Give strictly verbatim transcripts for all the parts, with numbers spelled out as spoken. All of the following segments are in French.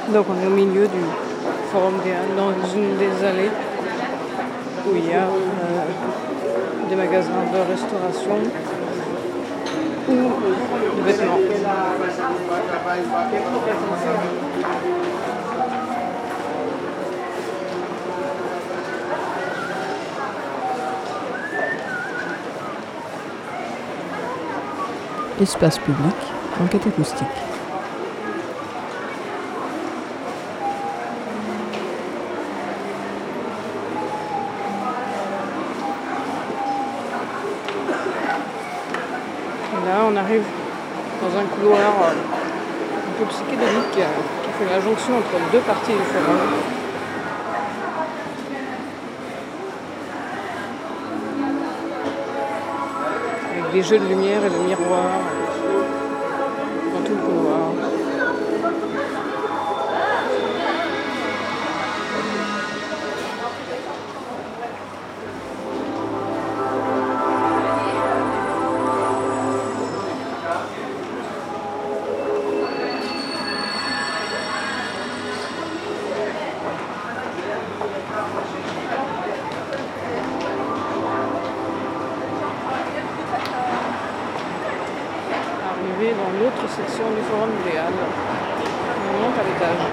Donc on est au milieu du Forum des Halles, dans une des allées où il y a euh, des magasins de restauration ou de vêtements. Espace public, enquête acoustique. Et là, on arrive dans un couloir un peu psychédélique qui fait la jonction entre deux parties du forum. Avec des jeux de lumière et de miroirs dans tout le couloir. Dans l'autre section du Forum des Halles. On monte à l'étage.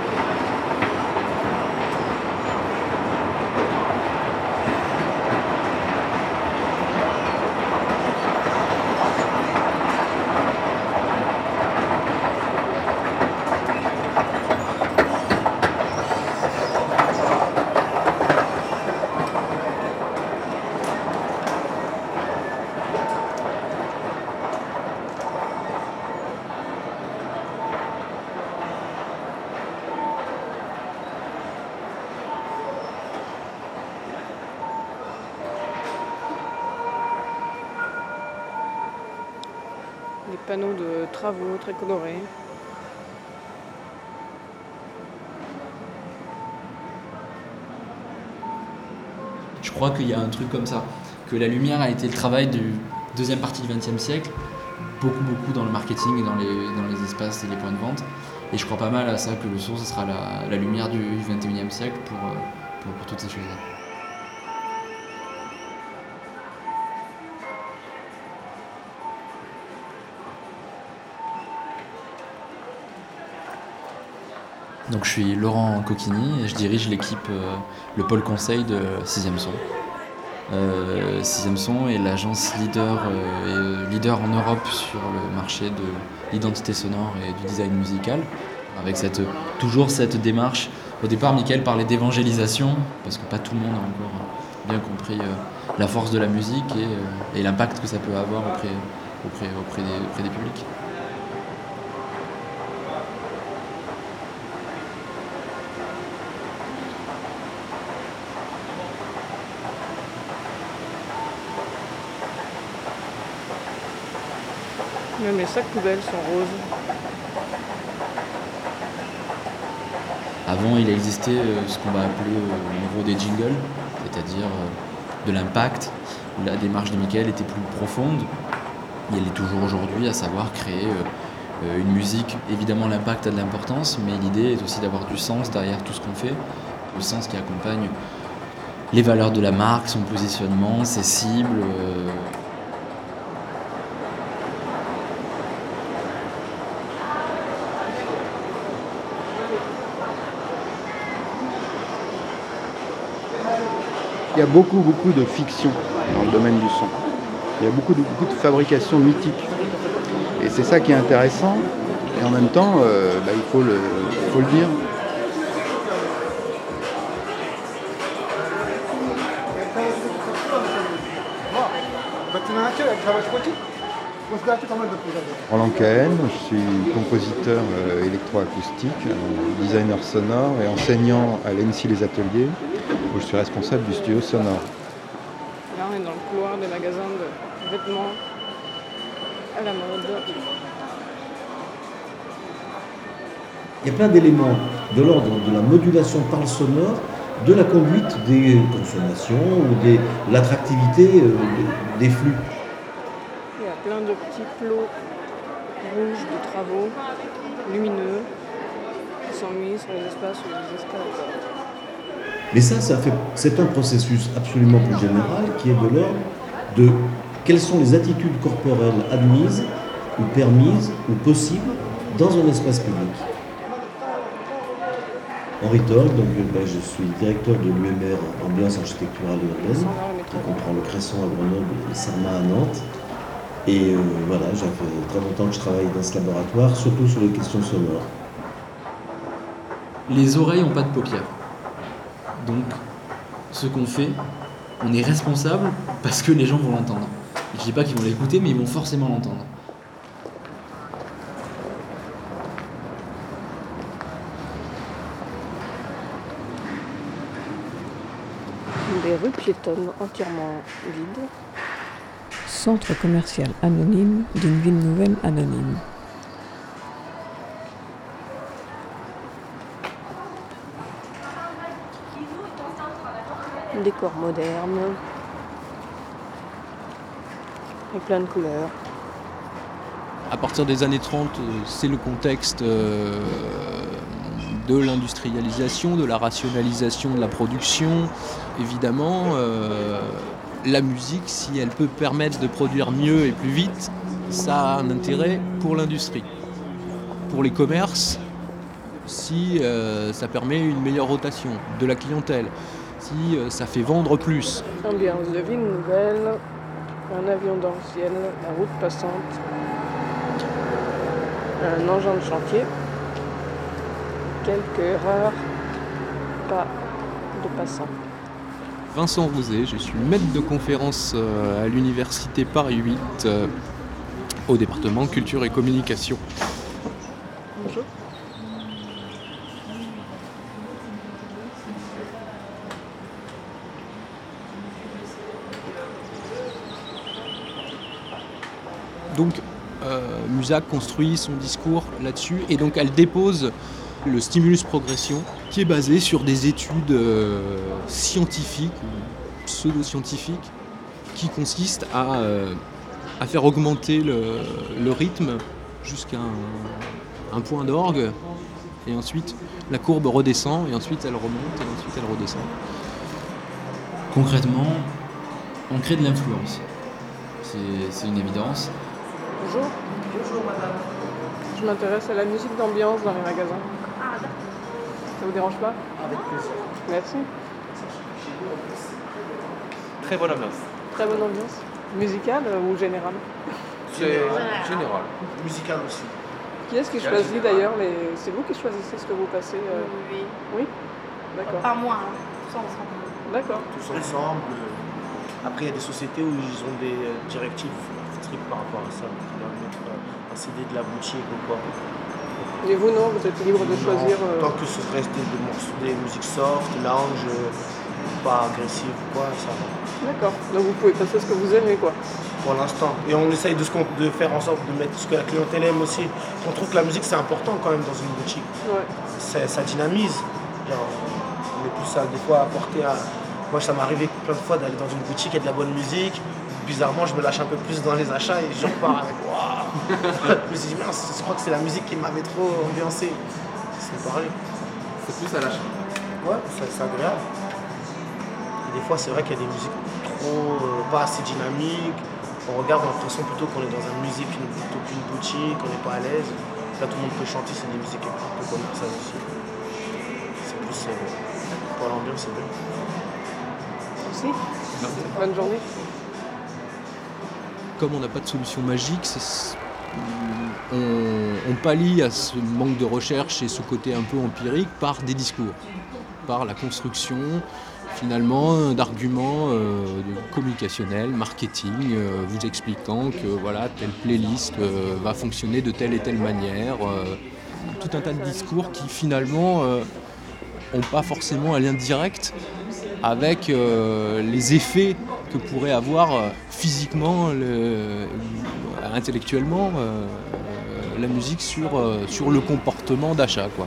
Des panneaux de travaux très colorés. Je crois qu'il y a un truc comme ça, que la lumière a été le travail de deuxième partie du vingtième siècle, beaucoup beaucoup dans le marketing et dans les, dans les espaces et les points de vente. Et je crois pas mal à ça, que le son, ce sera la, la lumière du vingt et unième siècle pour, pour, pour toutes ces choses-là. Donc je suis Laurent Coquigny et je dirige l'équipe, euh, le pôle conseil de sixième Son. Euh, sixième Son est l'agence leader, euh, leader en Europe sur le marché de l'identité sonore et du design musical, avec cette, toujours cette démarche. Au départ, Mickaël parlait d'évangélisation, parce que pas tout le monde a encore bien compris euh, la force de la musique et, euh, et l'impact que ça peut avoir auprès, auprès, auprès, des, auprès des publics. Même les sacs poubelles sont roses. Avant, il existait euh, ce qu'on va appeler euh, au niveau des jingles, c'est-à-dire euh, de l'impact, où la démarche de Mickaël était plus profonde. Et elle est toujours aujourd'hui, à savoir créer euh, une musique. Évidemment, l'impact a de l'importance, mais l'idée est aussi d'avoir du sens derrière tout ce qu'on fait. Le sens qui accompagne les valeurs de la marque, son positionnement, ses cibles. Euh, Il y a beaucoup, beaucoup de fiction dans le domaine du son. Il y a beaucoup de, beaucoup de fabrication mythique. Et c'est ça qui est intéressant. Et en même temps, euh, bah, il faut le, il faut le dire. Roland Cahen, je suis compositeur euh, électroacoustique, euh, designer sonore et enseignant à l'E N S I Les Ateliers, où je suis responsable du studio sonore. Là, on est dans le couloir des magasins de vêtements à la mode. Il y a plein d'éléments de l'ordre de la modulation par le sonore, de la conduite des consommations ou de l'attractivité euh, des flux. Il y a plein de petits plots rouges de travaux, lumineux, qui sont mis sur les espaces ou les escalators. Mais ça, ça fait, c'est un processus absolument plus général qui est de l'ordre de quelles sont les attitudes corporelles admises ou permises ou possibles dans un espace public. Henri Torg, donc ben, je suis directeur de l'U M R Ambiance Architecturale Urbaine, qui comprend le Cresson à Grenoble et le Cerma à Nantes. Et euh, voilà, ça fait très longtemps que je travaille dans ce laboratoire, surtout sur les questions sonores. Les oreilles n'ont pas de paupières. Donc, ce qu'on fait, on est responsable parce que les gens vont l'entendre. Je dis pas qu'ils vont l'écouter, mais ils vont forcément l'entendre. Des rues piétonnes entièrement vides. Centre commercial anonyme d'une ville nouvelle anonyme. Décor moderne. Avec plein de couleurs. À partir des années trente, c'est le contexte euh, de l'industrialisation, de la rationalisation de la production. Évidemment, euh, la musique, si elle peut permettre de produire mieux et plus vite, ça a un intérêt pour l'industrie. Pour les commerces, si euh, ça permet une meilleure rotation de la clientèle, si euh, ça fait vendre plus. Ambiance de ville nouvelle. Un avion dans le ciel. La route passante. Un engin de chantier. Quelques rares pas de passants. Vincent Rouzet, je suis maître de conférence à l'université Paris huit euh, au département Culture et Communication. Bonjour. Donc euh, Musac construit son discours là-dessus et donc elle dépose le stimulus progression qui est basé sur des études euh, scientifiques ou pseudo-scientifiques qui consistent à, euh, à faire augmenter le, le rythme jusqu'à un, un point d'orgue et ensuite la courbe redescend et ensuite elle remonte et ensuite elle redescend. Concrètement, on crée de l'influence. C'est, c'est une évidence. Bonjour. Bonjour madame. Je m'intéresse à la musique d'ambiance dans les magasins. Ah d'accord. Ça vous dérange pas? Avec plaisir. Merci. Très bonne ambiance. Très bonne ambiance. Musicale ou générale? C'est général. Musical aussi. Qui est-ce qui choisit d'ailleurs les... C'est vous qui choisissez ce que vous passez euh... Oui. Oui. D'accord. Pas moi, hein. Tous ensemble. D'accord. Tous ensemble. Après, il y a des sociétés où ils ont des directives strictes par rapport à ça. Ils doivent mettre un C D de la boutique ou quoi. Et vous, non? Vous êtes libre de Non, choisir euh... tant que ce reste des, des, morceaux, des musiques soft, lounge, pas agressives ou quoi, ça va. D'accord. Donc vous pouvez passer ce que vous aimez, quoi. Pour l'instant. Et on essaye de, de faire en sorte de mettre ce que la clientèle aime aussi. On trouve que la musique, c'est important quand même dans une boutique. Ouais. Ça, ça dynamise. Genre, on est plus à des fois apporter à... Moi, ça m'est arrivé plein de fois d'aller dans une boutique et de la bonne musique. Bizarrement, je me lâche un peu plus dans les achats et je repars avec waouh. Je me suis dit, mince, je crois que c'est la musique qui m'avait trop ambiancé. C'est pareil. C'est plus à l'achat. Ouais, c'est, c'est agréable. Et des fois, c'est vrai qu'il y a des musiques trop, euh, pas assez dynamiques. On regarde, on a l'impression plutôt qu'on est dans une musique plutôt qu'une boutique, on n'est pas à l'aise. Là, tout le monde peut chanter, c'est des musiques un peu commerciales aussi. C'est plus euh, pour l'ambiance, c'est bien. Merci. Bonne journée. Comme on n'a pas de solution magique, c'est, on, on pallie à ce manque de recherche et ce côté un peu empirique par des discours, par la construction finalement d'arguments euh, communicationnels, marketing, euh, vous expliquant que voilà, telle playlist euh, va fonctionner de telle et telle manière. Euh, tout un tas de discours qui finalement n'ont euh, pas forcément un lien direct avec euh, les effets que pourrait avoir euh, physiquement, le, euh, intellectuellement, euh, la musique sur, euh, sur le comportement d'achat, quoi.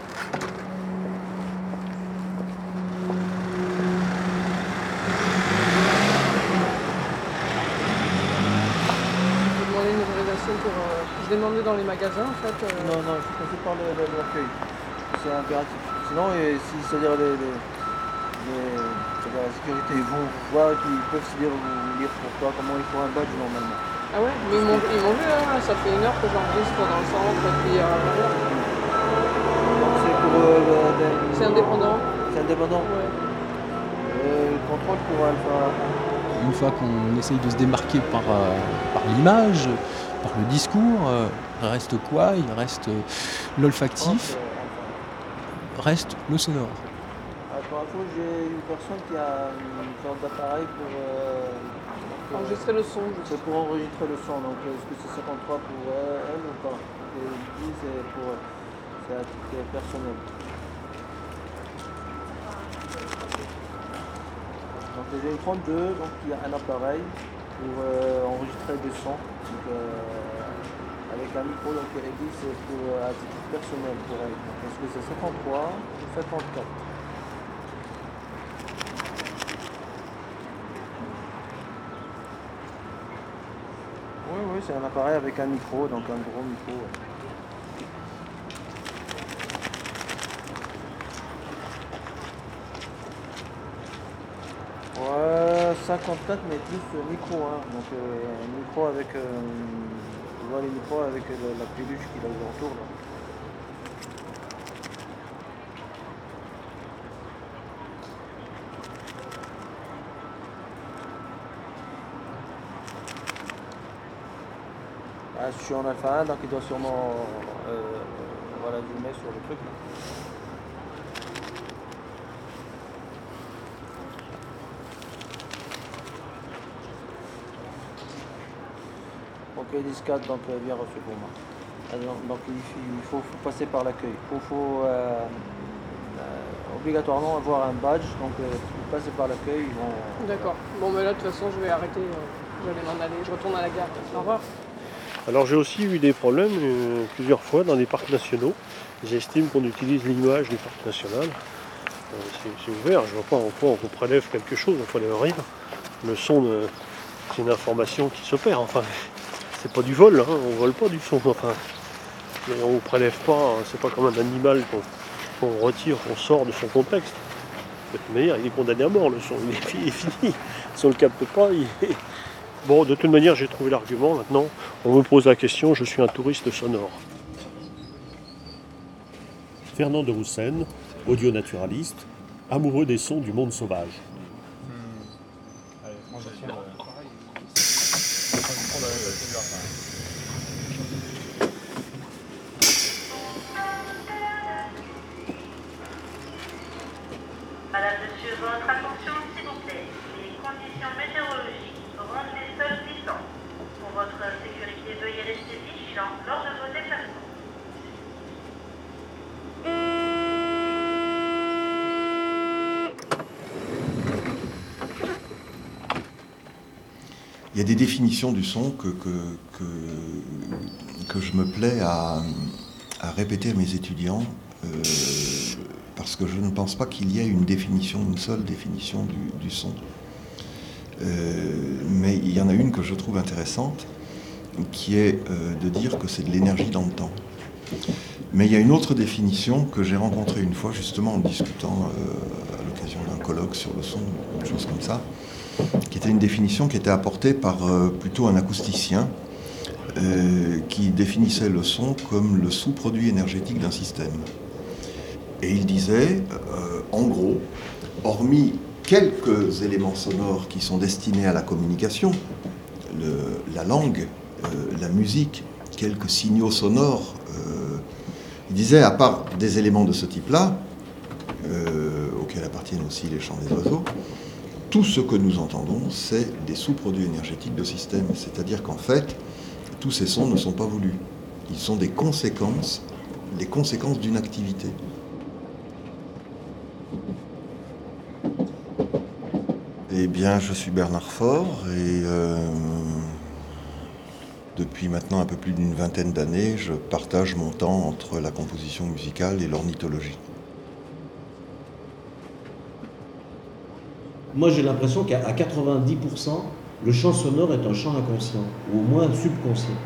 Je vais demander une autorisation pour... Euh... Je vais demander dans les magasins, en fait. Euh... Non, non, il faut qu'on se parle de l'accueil. c'est impératif. Sinon, et si, c'est-à-dire les, les, les- c'est-à-dire la sécurité, ils vont voir, et puis ils peuvent se dire, vous lire pour toi comment il faut un badge normalement. Ah ouais, mais ils m'ont ils m'ont vu, hein, ça fait une heure que j'enregistre dans le centre, et puis euh, voilà. Donc c'est pour euh, le- des- C'est indépendant. C'est indépendant. Ouais. Euh, le contrôle pour Alpha. Une fois qu'on essaye de se démarquer par, euh, par l'image, par le discours, euh, il reste quoi? Il reste euh, l'olfactif, reste le sonore. Ah, pour info, j'ai une personne qui a une sorte d'appareil pour euh, donc, euh, Enregistrer le son. c'est pour enregistrer le son. Donc est-ce que c'est cinquante-trois pour euh, elle ou pas? Et il dit c'est pour c'est à titre personnel. Donc j'ai une trente-deux, donc il y a un appareil pour euh, enregistrer des sons. Donc, euh, avec un micro, donc elle dit c'est pour euh, à titre personnel pour elle. Donc est-ce que c'est cinquante-trois ou cinquante-quatre? Oui, oui, c'est un appareil avec un micro, donc un gros micro. Ouais. Ouais, cinquante-quatre, mais plus euh, micro, hein. Donc euh, un micro avec, euh, tu vois les micros avec euh, la peluche qui est autour là. Ah, je suis en alpha un, donc il doit sûrement euh, voilà, zoomer sur le truc là. Ok, dix quatre, donc euh, bien reçu pour moi. Alors, donc il, il faut, faut passer par l'accueil. Il faut, faut euh, euh, obligatoirement avoir un badge, donc euh, si vous passez par l'accueil, ils vont... D'accord. Bon, mais là, de toute façon, je vais arrêter. euh, Je vais m'en aller. Je retourne à la gare. Au revoir. Alors j'ai aussi eu des problèmes euh, plusieurs fois dans les parcs nationaux. Ils estiment qu'on utilise l'image du parc national. Euh, c'est, c'est ouvert, je vois pas en quoi on prélève quelque chose, on prélève rien. Le son, euh, c'est une information qui se perd. Enfin, c'est pas du vol, hein, on vole pas du son. Enfin, mais on ne prélève pas, hein, c'est pas comme un animal qu'on, qu'on retire, qu'on sort de son contexte. De toute manière, il est condamné à mort, le son, il est, il est fini. Si on le capte pas, il est... Bon, de toute manière, j'ai trouvé l'argument. Maintenant, on me pose la question, je suis un touriste sonore. Fernand de Roussen, audio-naturaliste, amoureux des sons du monde sauvage. Madame, monsieur, votre attention, s'il vous plaît. Les conditions météorologiques rendent les sols glissants. Pour votre sécurité, veuillez rester vigilant lors de vos déplacements. Il y a des définitions du son que, que, que, que je me plais à, à répéter à mes étudiants euh, parce que je ne pense pas qu'il y ait une définition, une seule définition du, du son. Euh, mais il y en a une que je trouve intéressante, qui est euh, de dire que c'est de l'énergie dans le temps. Mais il y a une autre définition que j'ai rencontrée une fois, justement en discutant euh, à l'occasion d'un colloque sur le son, une chose comme ça, qui était une définition qui était apportée par euh, plutôt un acousticien, euh, qui définissait le son comme le sous-produit énergétique d'un système. Et il disait, euh, en gros, hormis quelques éléments sonores qui sont destinés à la communication, le, la langue, euh, la musique, quelques signaux sonores, euh, il disait, à part des éléments de ce type-là, euh, auxquels appartiennent aussi les chants des oiseaux, tout ce que nous entendons, c'est des sous-produits énergétiques de système. C'est-à-dire qu'en fait, tous ces sons ne sont pas voulus. Ils sont des conséquences, des conséquences d'une activité. Eh bien, je suis Bernard Faure et euh, depuis maintenant un peu plus d'une vingtaine d'années, je partage mon temps entre la composition musicale et l'ornithologie. Moi, j'ai l'impression qu'à quatre-vingt-dix pour cent, le champ sonore est un champ inconscient, ou au moins subconscient.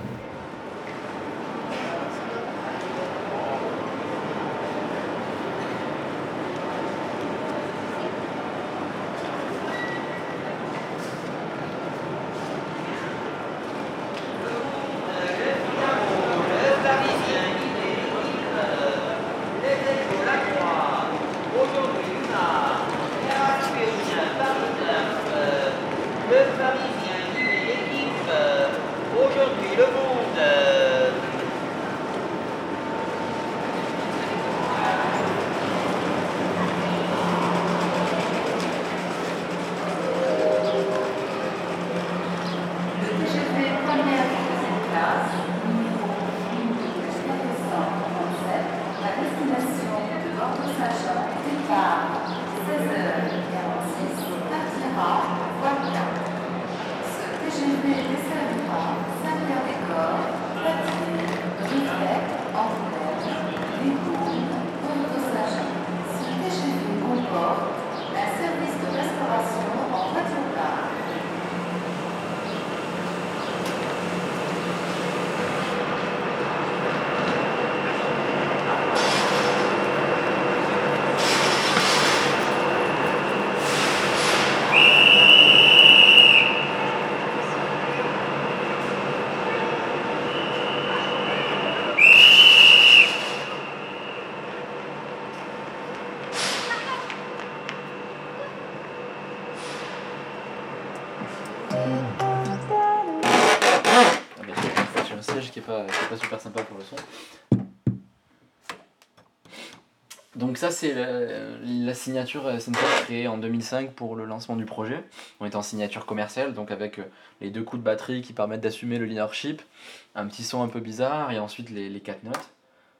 Donc ça c'est la, la signature S N C F créée en deux mille cinq pour le lancement du projet. On était en signature commerciale, donc avec les deux coups de batterie qui permettent d'assumer le leadership, un petit son un peu bizarre et ensuite les, les quatre notes.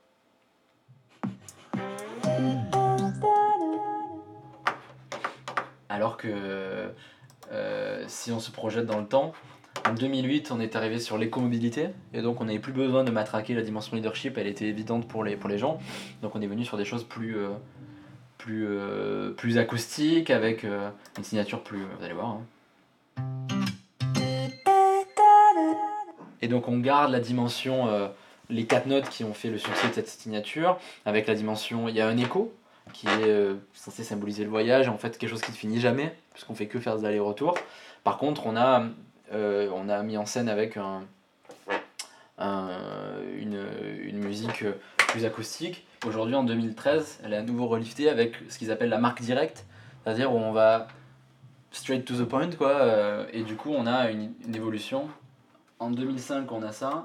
Alors que euh, si on se projette dans le temps, en deux mille huit on est arrivé sur l'écomobilité et donc on n'avait plus besoin de matraquer la dimension leadership, elle était évidente pour les, pour les gens. Donc on est venu sur des choses plus, euh, plus, euh, plus acoustiques avec euh, une signature plus... Vous allez voir. Hein. Et donc on garde la dimension, euh, les quatre notes qui ont fait le succès de cette signature, avec la dimension, il y a un écho qui est euh, censé symboliser le voyage, en fait quelque chose qui ne finit jamais, puisqu'on fait que faire des allers-retours. Par contre, on a, euh, on a mis en scène avec un, un, une, une musique plus acoustique. Aujourd'hui, en deux mille treize, elle est à nouveau reliftée avec ce qu'ils appellent la marque directe, c'est-à-dire où on va straight to the point, quoi, euh, et du coup, on a une, une évolution. En deux mille cinq, on a ça.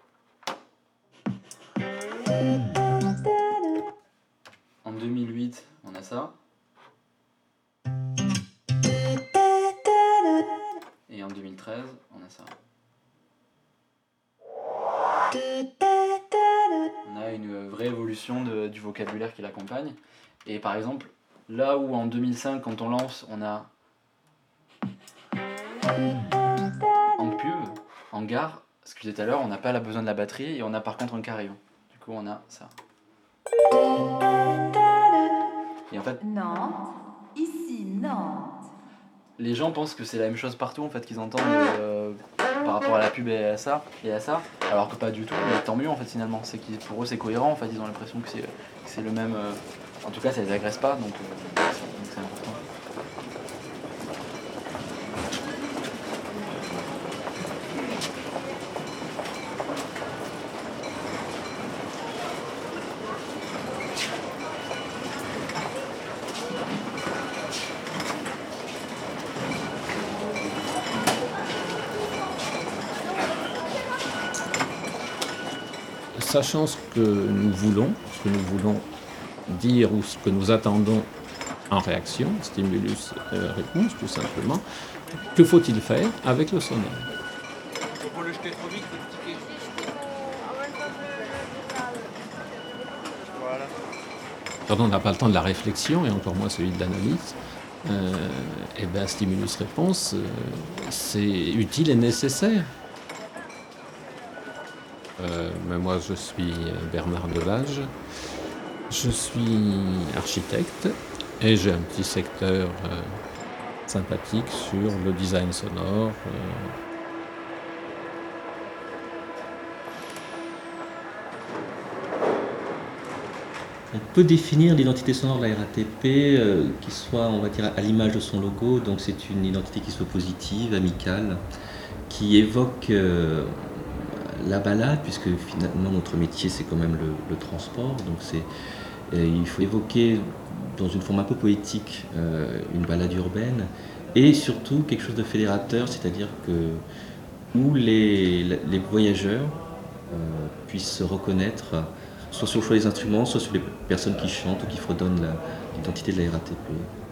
En deux mille huit, on a ça. Et en deux mille treize, on a ça. On a une vraie évolution de, du vocabulaire qui l'accompagne. Et par exemple, là où en deux mille cinq, quand on lance, on a en pub, en gare, ce que je disais tout à l'heure, on n'a pas la besoin de la batterie et on a par contre un carillon. Du coup, on a ça. Et en fait, Nantes, ici Nantes. Les gens pensent que c'est la même chose partout en fait qu'ils entendent euh, par rapport à la pub et à ça et à ça, alors que pas du tout. Mais tant mieux en fait finalement. C'est qu'ils, pour eux c'est cohérent en fait. Ils ont l'impression que c'est, que c'est le même. Euh, en tout cas, ça les agresse pas donc, euh, donc c'est important. Sachant ce que nous voulons, ce que nous voulons dire ou ce que nous attendons en réaction, stimulus euh, réponse tout simplement, que faut-il faire avec le sonore? Faut le jeter trop vite, le ticket. Voilà. Quand on n'a pas le temps de la réflexion et encore moins celui de l'analyse, euh, et bien stimulus réponse, euh, c'est utile et nécessaire. Euh, mais moi je suis Bernard Delage, je suis architecte et j'ai un petit secteur euh, sympathique sur le design sonore. Euh. On peut définir l'identité sonore de la R A T P euh, qui soit, on va dire, à l'image de son logo, donc c'est une identité qui soit positive, amicale, qui évoque euh, la balade, puisque finalement notre métier c'est quand même le, le transport, donc c'est, euh, il faut évoquer dans une forme un peu poétique euh, une balade urbaine et surtout quelque chose de fédérateur, c'est-à-dire que où les, les voyageurs euh, puissent se reconnaître soit sur le choix des instruments, soit sur les personnes qui chantent ou qui fredonnent la, l'identité de la R A T P.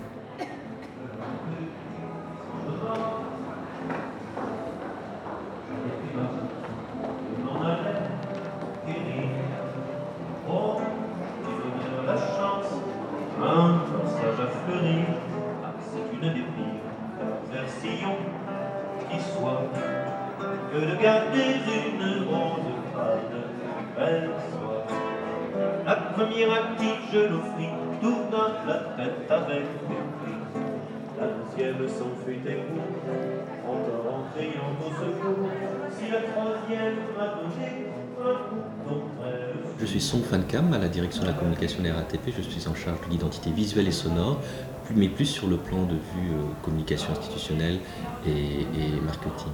Je suis Song Fan Cam à la direction de la communication de la R A T P. Je suis en charge de l'identité visuelle et sonore, mais plus sur le plan de vue euh, communication institutionnelle et, et marketing.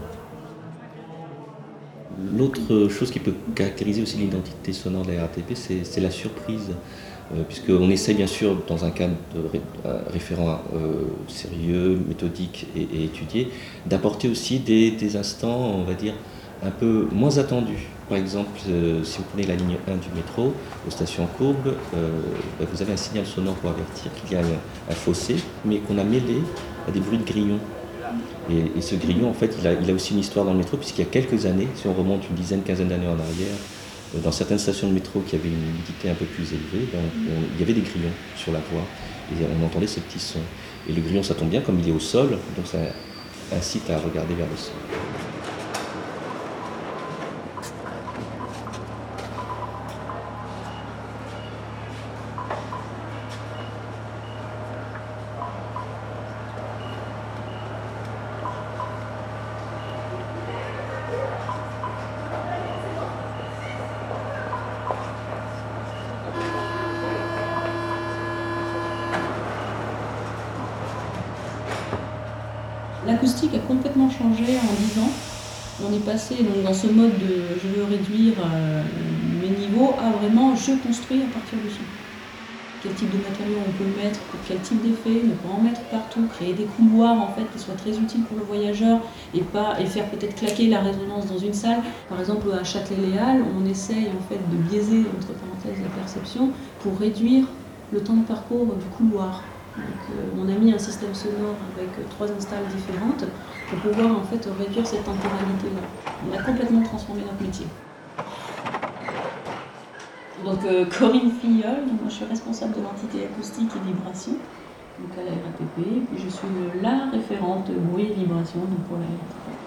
L'autre chose qui peut caractériser aussi l'identité sonore de la R A T P, c'est, c'est la surprise, euh, puisqu'on essaie bien sûr, dans un cadre de ré, euh, référent euh, sérieux, méthodique et, et étudié, d'apporter aussi des, des instants, on va dire, un peu moins attendus Par exemple, euh, si vous prenez la ligne un du métro, aux stations courbes, euh, bah, vous avez un signal sonore pour avertir qu'il y a un, un fossé, mais qu'on a mêlé à des bruits de grillons. Et, et ce grillon, en fait, il a, il a aussi une histoire dans le métro, puisqu'il y a quelques années, si on remonte une dizaine, quinzaine d'années en arrière, euh, dans certaines stations de métro qui avaient une humidité un peu plus élevée, ben, on, il y avait des grillons sur la voie, et on entendait ces petits sons. Et le grillon, ça tombe bien, comme il est au sol, donc ça incite à regarder vers le sol. L'acoustique a complètement changé en dix ans. On est passé donc, dans ce mode de je veux réduire euh, mes niveaux à vraiment je construis à partir du son. Quel type de matériaux on peut mettre, pour quel type d'effet, ne pas en mettre partout, créer des couloirs en fait, qui soient très utiles pour le voyageur et, pas, et faire peut-être claquer la résonance dans une salle. Par exemple à Châtelet-Les Halles, on essaye en fait, de biaiser entre parenthèses la perception pour réduire le temps de parcours du couloir. Donc, euh, on a mis un système sonore avec euh, trois installes différentes pour pouvoir en fait réduire cette temporalité-là. On a complètement transformé notre métier. Donc euh, Corinne Filleul, donc, moi, je suis responsable de l'entité acoustique et vibration donc à la R A T P, et puis je suis le, la référente bruit et vibration donc, pour la R A T P.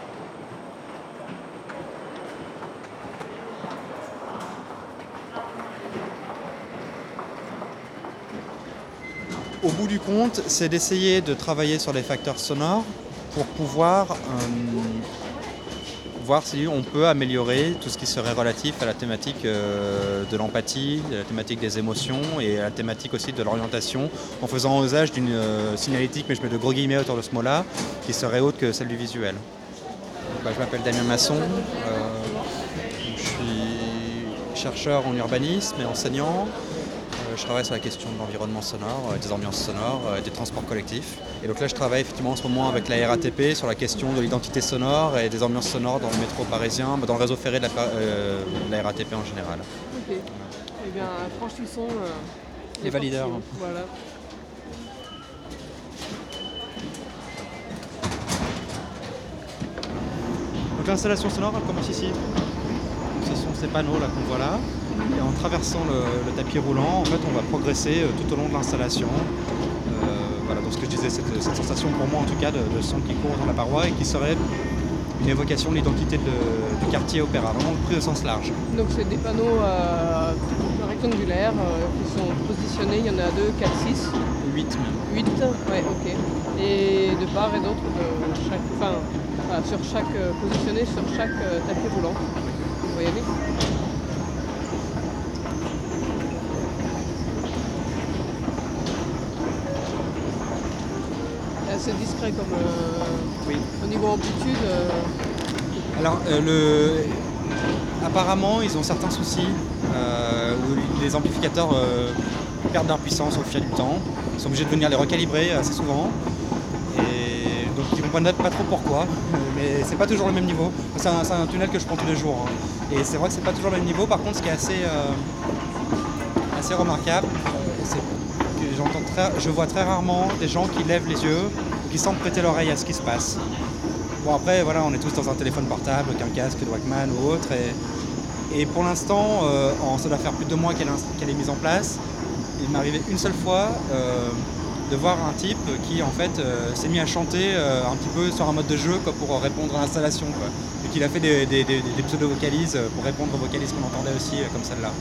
Au bout du compte, c'est d'essayer de travailler sur les facteurs sonores pour pouvoir euh, voir si on peut améliorer tout ce qui serait relatif à la thématique euh, de l'empathie, à la thématique des émotions et à la thématique aussi de l'orientation, en faisant usage d'une euh, signalétique, mais je mets de gros guillemets autour de ce mot-là, qui serait autre que celle du visuel. Donc, bah, je m'appelle Damien Masson, euh, je suis chercheur en urbanisme et enseignant. Je travaille sur la question de l'environnement sonore, des ambiances sonores, des transports collectifs. Et donc là, je travaille effectivement en ce moment avec la R A T P sur la question de l'identité sonore et des ambiances sonores dans le métro parisien, dans le réseau ferré de la, euh, de la R A T P en général. Ok. Voilà. Eh bien, franchissons euh, les, les valideurs. Voilà. Donc l'installation sonore, elle commence ici. Ce sont ces panneaux là qu'on voit là. Et en traversant le, le tapis roulant, en fait, on va progresser tout au long de l'installation. Euh, voilà, donc ce que je disais, cette, cette sensation pour moi en tout cas de, de son qui court dans la paroi et qui serait une évocation de l'identité du quartier Opéra, vraiment pris au sens large. Donc c'est des panneaux euh, rectangulaires euh, qui sont positionnés, il y en a deux, quatre, six. huit même. huit, ouais, ok. Et de part et d'autre de chaque, enfin, voilà, sur chaque, euh, positionné sur chaque euh, tapis roulant. Vous voyez aller ? C'est discret comme euh, oui. Au niveau amplitude. Euh... Alors euh, le... apparemment ils ont certains soucis euh, où les amplificateurs euh, perdent leur puissance au fil du temps. Ils sont obligés de venir les recalibrer assez souvent. Et donc ils ne comprennent pas trop pourquoi. Mais c'est pas toujours le même niveau. C'est un, c'est un tunnel que je prends tous les jours. Hein. Et c'est vrai que c'est pas toujours le même niveau. Par contre, ce qui est assez, euh, assez remarquable, c'est que j'entends très, je vois très rarement des gens qui lèvent les yeux, qui semblent prêter l'oreille à ce qui se passe. Bon après, voilà, on est tous dans un téléphone portable, qu'un casque de Walkman ou autre. Et, et pour l'instant, euh, en, ça doit faire plus de deux mois qu'elle, qu'elle est mise en place. Il m'est arrivé une seule fois euh, de voir un type qui en fait euh, s'est mis à chanter euh, un petit peu sur un mode de jeu quoi, pour répondre à l'installation. Quoi. Et qu'il a fait des, des, des, des pseudo-vocalises pour répondre aux vocalises qu'on entendait aussi euh, comme celle-là.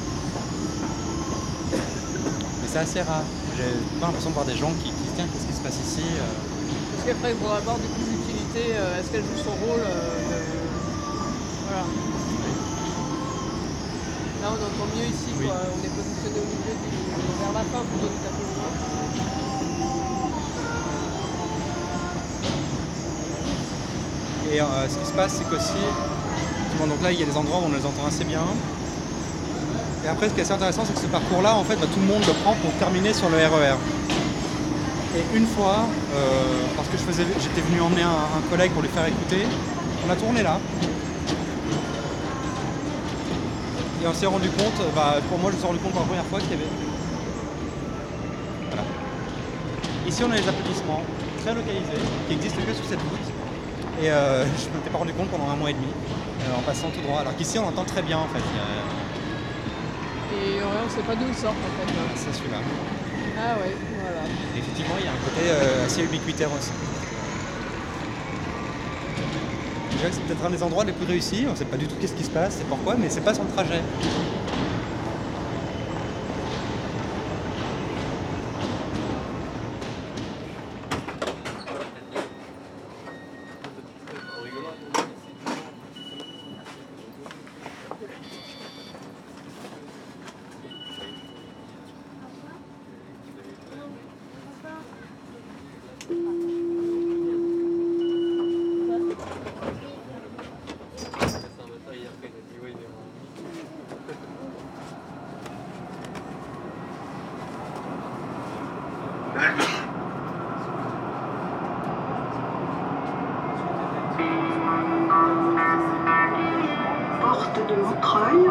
Mais c'est assez rare. J'ai pas l'impression de voir des gens qui, qui se disent qu'est-ce qui se passe ici. Euh... Est-ce qu'après, pour avoir du coup l'utilité, euh, est-ce qu'elle joue son rôle euh, de... Voilà. Là, on entend mieux ici, oui. Quoi. On est positionné au milieu du... vers la fin plutôt du tapis roulant. Et euh, ce qui se passe, c'est qu'aussi, donc là, il y a des endroits où on les entend assez bien. Et après, ce qui est assez intéressant, c'est que ce parcours-là, en fait, bah, tout le monde le prend pour terminer sur le R E R. Et une fois, euh, parce que je faisais, j'étais venu emmener un, un collègue pour lui faire écouter, on a tourné là. Et on s'est rendu compte, bah, pour moi je me suis rendu compte pour la première fois qu'il y avait... Voilà. Ici on a les applaudissements, très localisés, qui existent que sous cette voûte. Et euh, je ne m'étais pas rendu compte pendant un mois et demi, euh, en passant tout droit. Alors qu'ici on entend très bien en fait. Il y a... Et ouais, on ne sait pas d'où il sort en fait. Ah, c'est celui-là. Ah ouais, voilà. Et effectivement il y a un côté euh, assez ubiquitaire aussi. Je dirais que c'est peut-être un des endroits les plus réussis, on ne sait pas du tout qu'est-ce qui se passe, c'est pourquoi, mais c'est pas sur le trajet. Porte de Montreuil.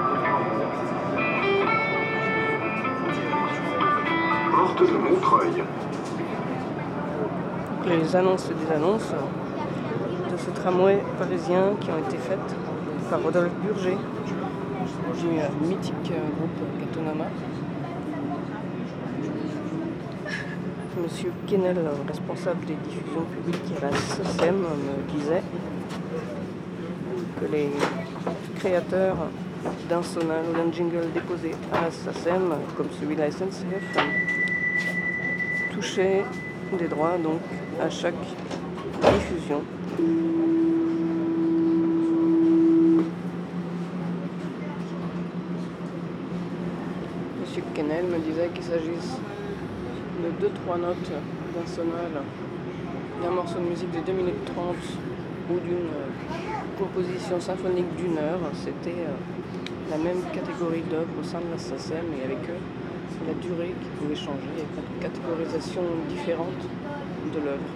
Porte de Montreuil. Donc les annonces et des annonces de ce tramway parisien qui ont été faites par Rodolphe Burger du mythique groupe Gatonama. Monsieur Quesnel, responsable des diffusions publiques à la S A C E M, me disait que les créateurs d'un sonal ou d'un jingle déposé à la S A C E M, comme celui de la S N C F, touchaient des droits donc à chaque diffusion. Monsieur Quesnel me disait qu'il s'agisse de deux trois notes d'un sonal, d'un morceau de musique de deux minutes trente ou d'une composition symphonique d'une heure. C'était la même catégorie d'œuvres au sein de la S A C E M et avec eux la durée qui pouvait changer et une catégorisation différente de l'œuvre.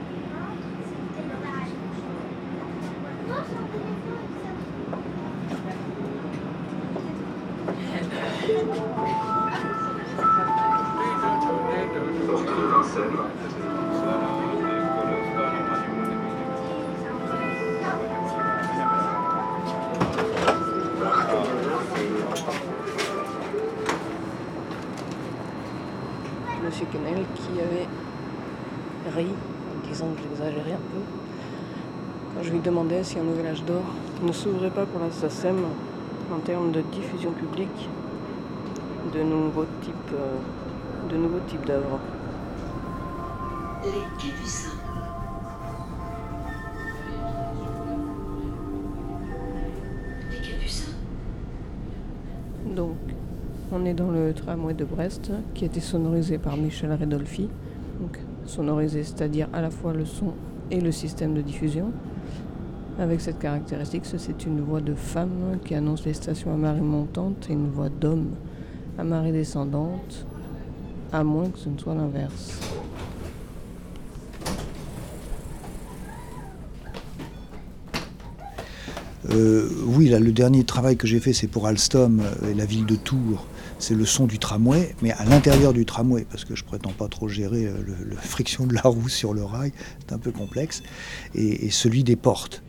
Porte de Vincennes. Monsieur Quesnel qui avait ri en disant que j'exagérais un peu quand je lui demandais si un nouvel âge d'or ne s'ouvrait pas pour la S A C E M en termes de diffusion publique de nouveaux types, euh, de nouveaux types d'œuvres. Les Capucins. Les Capucins. Donc, on est dans le tramway de Brest qui a été sonorisé par Michel Redolfi. Donc, sonorisé, c'est-à-dire à la fois le son et le système de diffusion. Avec cette caractéristique, c'est une voix de femme qui annonce les stations à marée montante et une voix d'homme à marée descendante, à moins que ce ne soit l'inverse. Euh, oui, là, le dernier travail que j'ai fait, c'est pour Alstom et la ville de Tours. C'est le son du tramway, mais à l'intérieur du tramway, parce que je prétends pas trop gérer le, le friction de la roue sur le rail, c'est un peu complexe. Et, et celui des portes.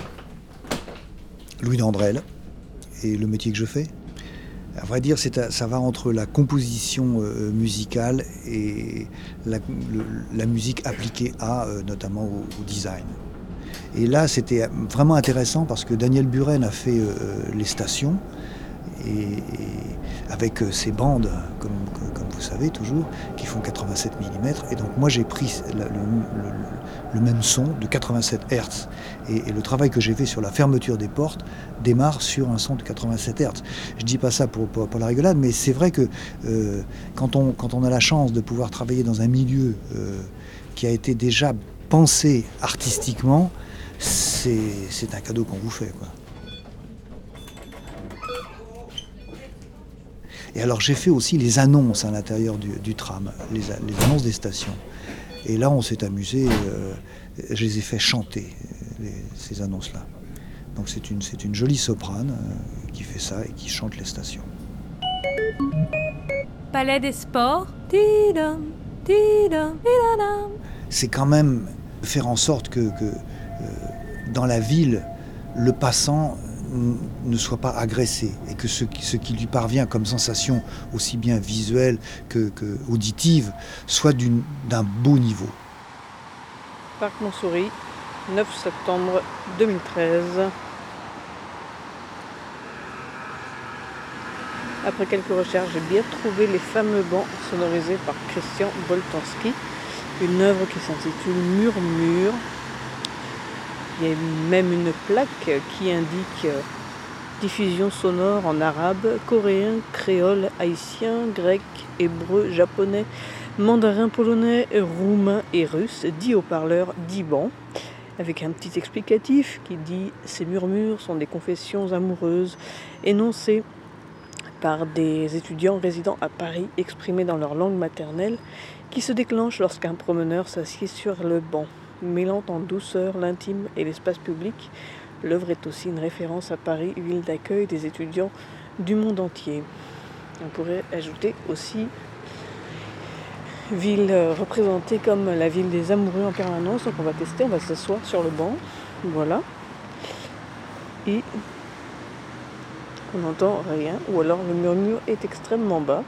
Louis Dandrel, et le métier que je fais. À vrai dire, c'est, ça va entre la composition euh, musicale et la, le, la musique appliquée à, euh, notamment au, au design. Et là, c'était vraiment intéressant parce que Daniel Buren a fait euh, les stations et, et avec euh, ces bandes, comme, comme vous savez toujours, qui font quatre-vingt-sept millimètres. Et donc moi, j'ai pris le, le, le, le même son de quatre-vingt-sept hertz. Et, et le travail que j'ai fait sur la fermeture des portes démarre sur un son de quatre-vingt-sept hertz. Je dis pas ça pour, pour, pour la rigolade, mais c'est vrai que euh, quand, on, quand on a la chance de pouvoir travailler dans un milieu euh, qui a été déjà pensé artistiquement, c'est, c'est un cadeau qu'on vous fait, quoi. Et alors j'ai fait aussi les annonces à l'intérieur du, du tram, les, les annonces des stations. Et là on s'est amusé, euh, je les ai fait chanter, les, ces annonces-là. Donc c'est une, c'est une jolie soprane euh, qui fait ça et qui chante les stations. Palais des Sports. Tidam, tidam, tidam. C'est quand même faire en sorte que, que euh, dans la ville, le passant ne soit pas agressé et que ce, ce qui lui parvient comme sensation aussi bien visuelle que, que auditive soit d'une, d'un beau niveau. Parc Montsouris, neuf septembre deux mille treize. Après quelques recherches, j'ai bien trouvé les fameux bancs sonorisés par Christian Boltanski, une œuvre qui s'intitule Murmure. Il y a même une plaque qui indique diffusion sonore en arabe, coréen, créole, haïtien, grec, hébreu, japonais, mandarin, polonais, roumain et russe, dix haut-parleurs, dix bancs, avec un petit explicatif qui dit « Ces murmures sont des confessions amoureuses énoncées par des étudiants résidant à Paris, exprimés dans leur langue maternelle, qui se déclenchent lorsqu'un promeneur s'assied sur le banc. Mêlant en douceur l'intime et l'espace public, l'œuvre est aussi une référence à Paris, ville d'accueil des étudiants du monde entier. » On pourrait ajouter aussi ville représentée comme la ville des amoureux en permanence. Donc on va tester, on va s'asseoir sur le banc. Voilà. Et on n'entend rien, ou alors le murmure est extrêmement bas.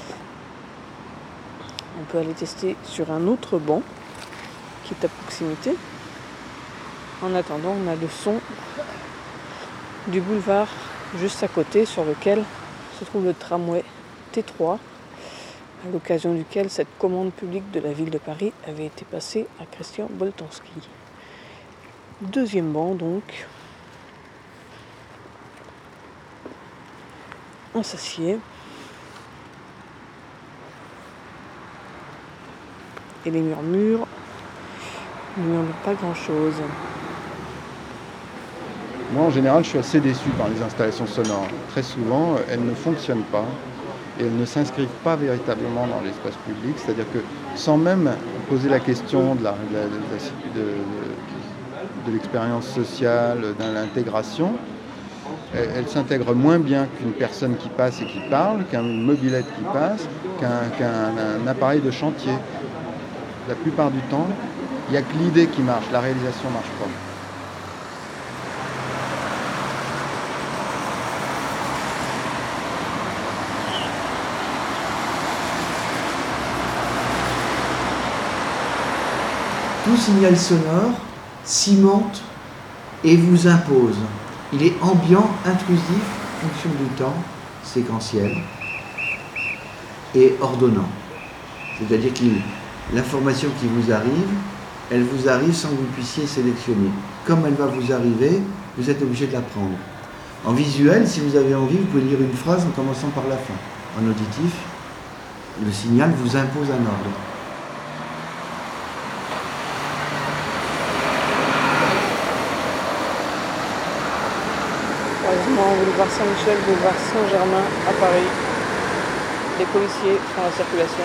On peut aller tester sur un autre banc qui est à proximité. En attendant, on a le son du boulevard juste à côté sur lequel se trouve le tramway T trois, à l'occasion duquel cette commande publique de la ville de Paris avait été passée à Christian Boltanski. Deuxième banc donc. On s'assied. Et les murmures ne murmurent pas grand-chose. Moi, en général, je suis assez déçu par les installations sonores. Très souvent, elles ne fonctionnent pas et elles ne s'inscrivent pas véritablement dans l'espace public. C'est-à-dire que sans même poser la question de, la, de, la, de, de, de l'expérience sociale, de l'intégration, elles, elles s'intègrent moins bien qu'une personne qui passe et qui parle, qu'une mobilette qui passe, qu'un, qu'un appareil de chantier. La plupart du temps, il n'y a que l'idée qui marche, la réalisation ne marche pas. Tout signal sonore cimente et vous impose. Il est ambiant, intrusif, fonction du temps, séquentiel et ordonnant. C'est-à-dire que l'information qui vous arrive, elle vous arrive sans que vous puissiez sélectionner. Comme elle va vous arriver, vous êtes obligé de la prendre. En visuel, si vous avez envie, vous pouvez lire une phrase en commençant par la fin. En auditif, le signal vous impose un ordre. Croisement boulevard Saint-Michel, boulevard Saint-Germain à Paris. Les policiers font la circulation.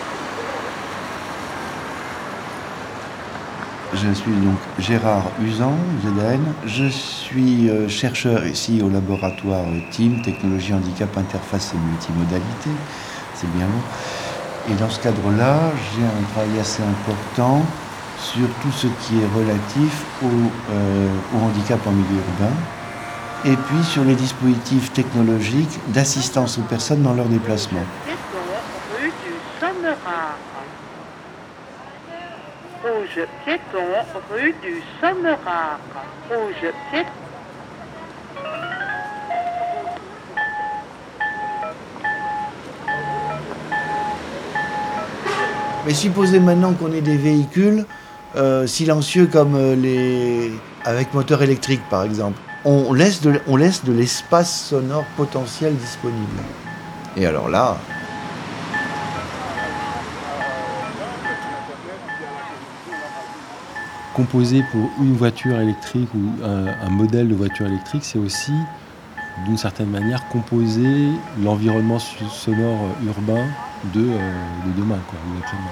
Je suis donc Gérard Usan, Z N. Je suis chercheur ici au laboratoire T I M, Technologie, Handicap, Interface et Multimodalité. C'est bien long. Et dans ce cadre-là, j'ai un travail assez important sur tout ce qui est relatif au, euh, au handicap en milieu urbain. Et puis sur les dispositifs technologiques d'assistance aux personnes dans leur déplacement. Rue du Sommerard. Rouge piéton, rue du Sommerard. Rouge piéton. Mais supposez maintenant qu'on ait des véhicules euh, silencieux comme euh, les avec moteur électrique par exemple. On laisse, de, on laisse de l'espace sonore potentiel disponible. Et alors là... Composer pour une voiture électrique ou un, un modèle de voiture électrique, c'est aussi, d'une certaine manière, composer l'environnement sonore urbain de, euh, de demain, quoi, de l'après-demain.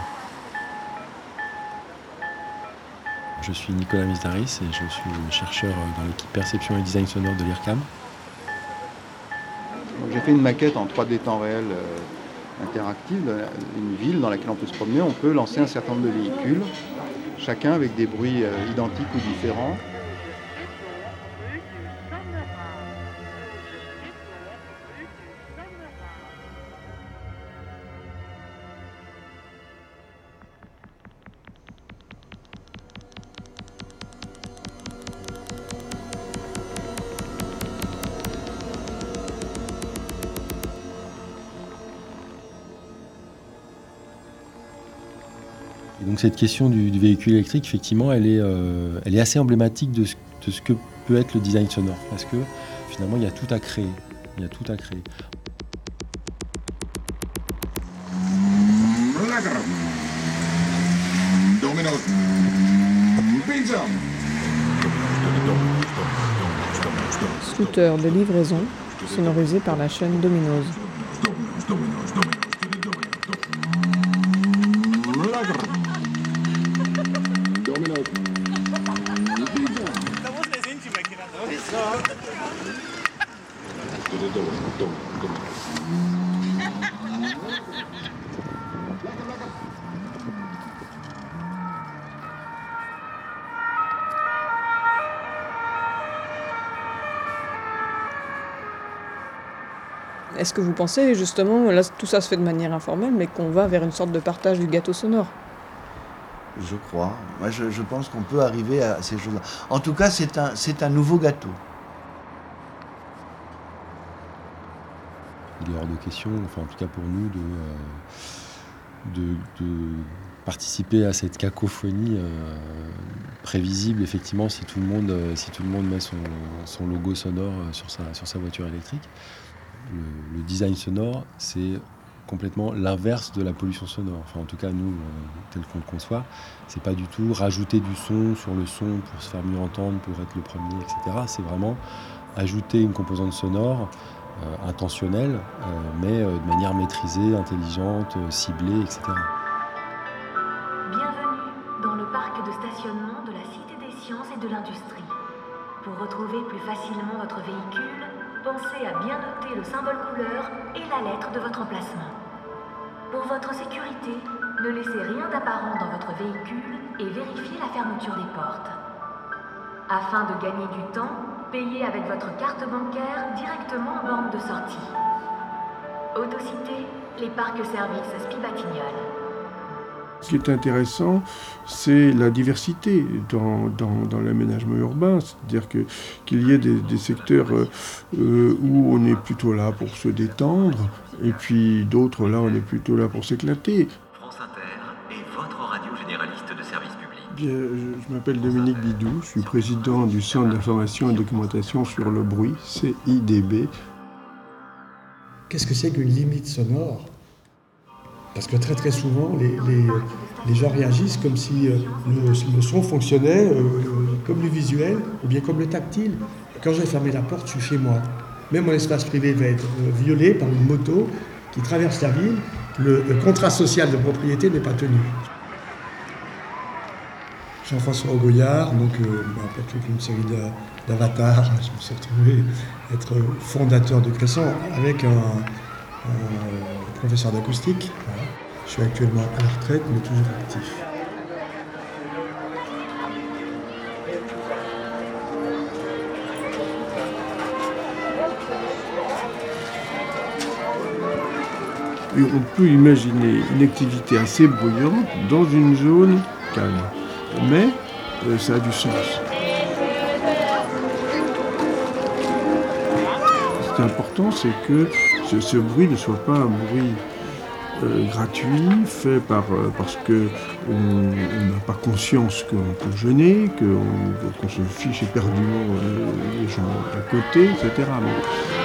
Je suis Nicolas Misdaris et je suis chercheur dans l'équipe perception et design sonore de l'I R C A M. Donc, j'ai fait une maquette en trois D temps réel euh, interactive, une ville dans laquelle on peut se promener. On peut lancer un certain nombre de véhicules, chacun avec des bruits euh, identiques ou différents. Et donc cette question du, du véhicule électrique, effectivement, elle est, euh, elle est assez emblématique de ce, de ce que peut être le design sonore, parce que finalement, il y a tout à créer. Il y a tout à créer. Scooter de livraison, sonorisé par la chaîne Domino's. Est-ce que vous pensez justement, là tout ça se fait de manière informelle, mais qu'on va vers une sorte de partage du gâteau sonore? Je crois. Moi, je, je pense qu'on peut arriver à ces choses-là. En tout cas, c'est un, c'est un nouveau gâteau. Il est hors de question, enfin en tout cas pour nous, de, euh, de, de participer à cette cacophonie euh, prévisible, effectivement, si tout le monde, euh, si tout le monde met son, son logo sonore sur sa, sur sa voiture électrique. Le, le design sonore, c'est complètement l'inverse de la pollution sonore. Enfin, en tout cas, nous, euh, tel qu'on le conçoit, c'est pas du tout rajouter du son sur le son pour se faire mieux entendre, pour être le premier, et cetera. C'est vraiment ajouter une composante sonore euh, intentionnelle, euh, mais euh, de manière maîtrisée, intelligente, euh, ciblée, et cetera. Bienvenue dans le parc de stationnement de la Cité des Sciences et de l'Industrie. Pour retrouver plus facilement votre véhicule, pensez à bien noter le symbole couleur et la lettre de votre emplacement. Pour votre sécurité, ne laissez rien d'apparent dans votre véhicule et vérifiez la fermeture des portes. Afin de gagner du temps, payez avec votre carte bancaire directement en borne de sortie. Autocité, les parcs-services Spi-Batignolles. Ce qui est intéressant, c'est la diversité dans, dans, dans l'aménagement urbain, c'est-à-dire que, qu'il y ait des, des secteurs euh, où on est plutôt là pour se détendre, et puis d'autres là, on est plutôt là pour s'éclater. France Inter est votre radio généraliste de service public. Bien, je, je m'appelle Dominique Bidou, je suis président du Centre d'information et documentation sur le bruit, C I D B. Qu'est-ce que c'est qu'une limite sonore ? Parce que très très souvent, les, les, les gens réagissent comme si euh, le, le son fonctionnait euh, comme le visuel ou bien comme le tactile. Quand j'ai fermé la porte, je suis chez moi. Même mon espace privé va être euh, violé par une moto qui traverse la ville. Le, le contrat social de propriété n'est pas tenu. Jean-François Goyard, donc euh, après toute une série d'avatars, je me suis retrouvé être fondateur de Cresson avec un, un professeur d'acoustique. Voilà. Je suis actuellement à la retraite, mais toujours actif. Et on peut imaginer une activité assez bruyante dans une zone calme. Mais euh, ça a du sens. Ce qui est important, c'est que ce, ce bruit ne soit pas un bruit euh, gratuit, fait par, euh, parce qu'on n'a pas conscience qu'on peut gêner, qu'on, qu'on se fiche éperdument euh, les gens à côté, et cetera. Donc,